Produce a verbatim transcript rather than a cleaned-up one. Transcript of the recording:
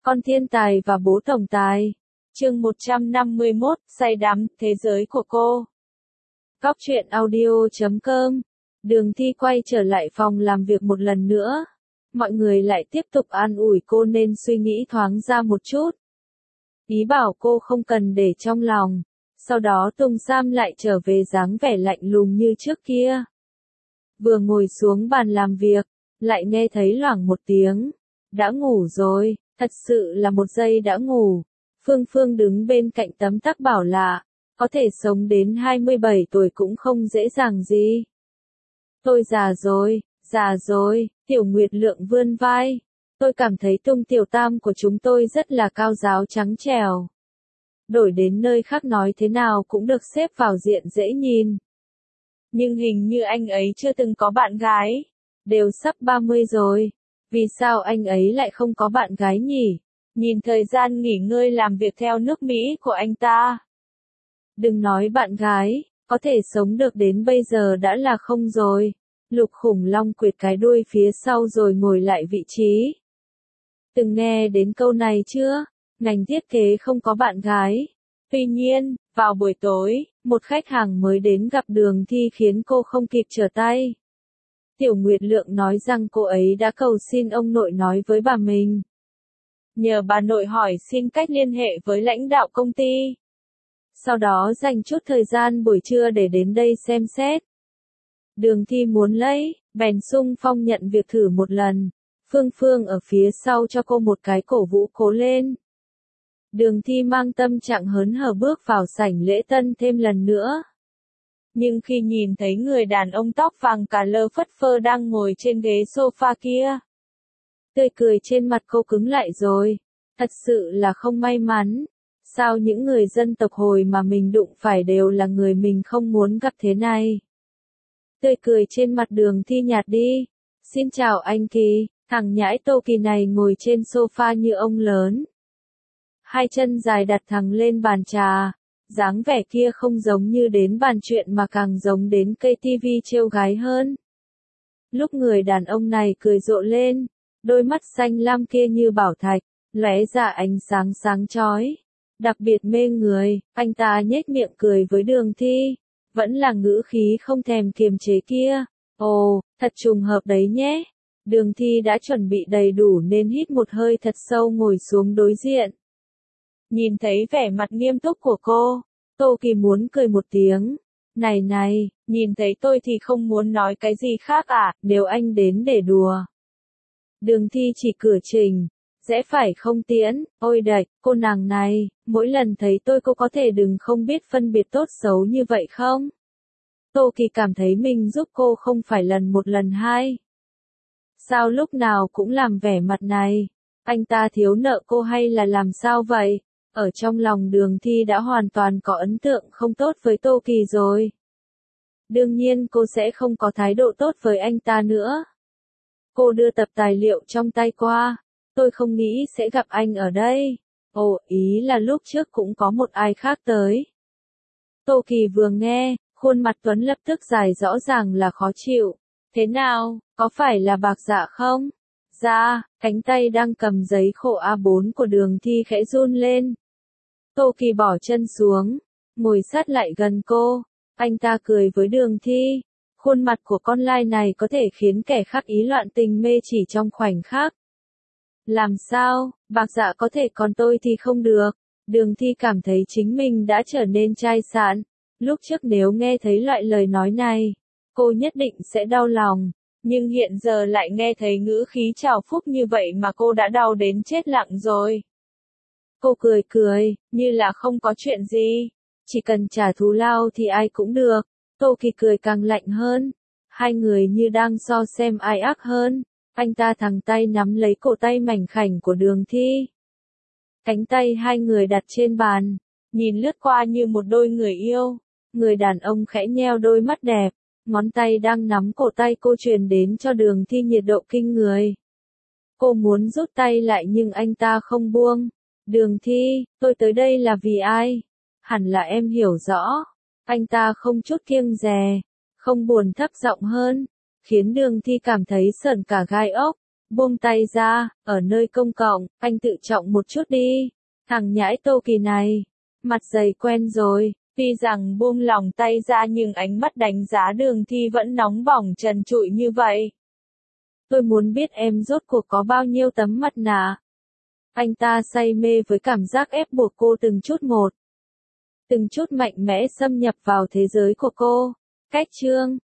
Con thiên tài và bố tổng tài. Chương một trăm năm mươi mốt, say đắm, thế giới của cô. Góc truyện audio chấm com. Đường Thi quay trở lại phòng làm việc một lần nữa. Mọi người lại tiếp tục an ủi cô nên suy nghĩ thoáng ra một chút. Ý bảo cô không cần để trong lòng. Sau đó Tùng Sam lại trở về dáng vẻ lạnh lùng như trước kia. Vừa ngồi xuống bàn làm việc, lại nghe thấy loảng một tiếng. Đã ngủ rồi, thật sự là một giây đã ngủ. Phương Phương đứng bên cạnh tấm tắc bảo lạ, có thể sống đến hai mươi bảy tuổi cũng không dễ dàng gì. Tôi già rồi, già rồi, Tiểu Nguyệt Lượng vươn vai. Tôi cảm thấy Tung Tiểu Tam của chúng tôi rất là cao giáo trắng trẻo. Đổi đến nơi khác nói thế nào cũng được xếp vào diện dễ nhìn. Nhưng hình như anh ấy chưa từng có bạn gái. Đều sắp ba mươi rồi. Vì sao anh ấy lại không có bạn gái nhỉ? Nhìn thời gian nghỉ ngơi làm việc theo nước Mỹ của anh ta. Đừng nói bạn gái, có thể sống được đến bây giờ đã là không rồi. Lục Khủng Long quệt cái đuôi phía sau rồi ngồi lại vị trí. Từng nghe đến câu này chưa? Ngành thiết kế không có bạn gái. Tuy nhiên, vào buổi tối, một khách hàng mới đến gặp Đường Thi khiến cô không kịp trở tay. Tiểu Nguyệt Lượng nói rằng cô ấy đã cầu xin ông nội nói với bà mình. Nhờ bà nội hỏi xin cách liên hệ với lãnh đạo công ty. Sau đó dành chút thời gian buổi trưa để đến đây xem xét. Đường Thi muốn lấy, bèn xung phong nhận việc thử một lần. Phương Phương ở phía sau cho cô một cái cổ vũ cố lên. Đường Thi mang tâm trạng hớn hở bước vào sảnh lễ tân thêm lần nữa. Nhưng khi nhìn thấy người đàn ông tóc vàng cà lơ phất phơ đang ngồi trên ghế sofa kia, tươi cười trên mặt cô cứng lại rồi. Thật sự là không may mắn. Sao những người dân tộc Hồi mà mình đụng phải đều là người mình không muốn gặp thế này? Tươi cười trên mặt Đường Thi nhạt đi. Xin chào anh Kỳ. Thằng nhãi Tô Kỳ này ngồi trên sofa như ông lớn. Hai chân dài đặt thẳng lên bàn trà. Dáng vẻ kia không giống như đến bàn chuyện mà càng giống đến cây tivi trêu gái hơn. Lúc người đàn ông này cười rộ lên, đôi mắt xanh lam kia như bảo thạch, lóe ra ánh sáng sáng chói, đặc biệt mê người. Anh ta nhếch miệng cười với Đường Thi, vẫn là ngữ khí không thèm kiềm chế kia. Ồ, thật trùng hợp đấy nhé. Đường Thi đã chuẩn bị đầy đủ nên hít một hơi thật sâu ngồi xuống đối diện. Nhìn thấy vẻ mặt nghiêm túc của cô, Tô Kỳ muốn cười một tiếng. Này này, nhìn thấy tôi thì không muốn nói cái gì khác à, nếu anh đến để đùa. Đường Thi chỉ cửa trình, rẽ phải không tiễn, ôi đạch, cô nàng này, mỗi lần thấy tôi cô có thể đừng không biết phân biệt tốt xấu như vậy không? Tô Kỳ cảm thấy mình giúp cô không phải lần một lần hai. Sao lúc nào cũng làm vẻ mặt này? Anh ta thiếu nợ cô hay là làm sao vậy? Ở trong lòng Đường Thi đã hoàn toàn có ấn tượng không tốt với Tô Kỳ rồi. Đương nhiên cô sẽ không có thái độ tốt với anh ta nữa. Cô đưa tập tài liệu trong tay qua. Tôi không nghĩ sẽ gặp anh ở đây. Ồ, ý là lúc trước cũng có một ai khác tới. Tô Kỳ vừa nghe, khuôn mặt Tuấn lập tức dài rõ ràng là khó chịu. Thế nào, có phải là Bạc Dạ không? Dạ, cánh tay đang cầm giấy khổ A bốn của Đường Thi khẽ run lên. Tô Kỳ bỏ chân xuống, ngồi sát lại gần cô. Anh ta cười với Đường Thi. Khuôn mặt của con lai này có thể khiến kẻ khác ý loạn tình mê chỉ trong khoảnh khắc. Làm sao, Bạc Dạ có thể còn tôi thì không được. Đường Thi cảm thấy chính mình đã trở nên chai sạn. Lúc trước nếu nghe thấy loại lời nói này, cô nhất định sẽ đau lòng. Nhưng hiện giờ lại nghe thấy ngữ khí trào phúc như vậy mà cô đã đau đến chết lặng rồi. Cô cười cười, như là không có chuyện gì. Chỉ cần trả thù lao thì ai cũng được. Tô Kỳ cười càng lạnh hơn. Hai người như đang so xem ai ác hơn. Anh ta thẳng tay nắm lấy cổ tay mảnh khảnh của Đường Thi. Cánh tay hai người đặt trên bàn, nhìn lướt qua như một đôi người yêu. Người đàn ông khẽ nheo đôi mắt đẹp, ngón tay đang nắm cổ tay cô truyền đến cho Đường Thi nhiệt độ kinh người. Cô muốn rút tay lại nhưng anh ta không buông. Đường Thi, tôi tới đây là vì ai? Hẳn là em hiểu rõ. Anh ta không chút kiêng dè, không buồn thấp giọng hơn, khiến Đường Thi cảm thấy sởn cả gai ốc. Buông tay ra, ở nơi công cộng, anh tự trọng một chút đi. Thằng nhãi Tô Kỳ này, mặt dày quen rồi, tuy rằng buông lòng tay ra nhưng ánh mắt đánh giá Đường Thi vẫn nóng bỏng trần trụi như vậy. Tôi muốn biết em rốt cuộc có bao nhiêu tấm mặt nạ. Anh ta say mê với cảm giác ép buộc cô từng chút một. Từng chút mạnh mẽ xâm nhập vào thế giới của cô. Cách chương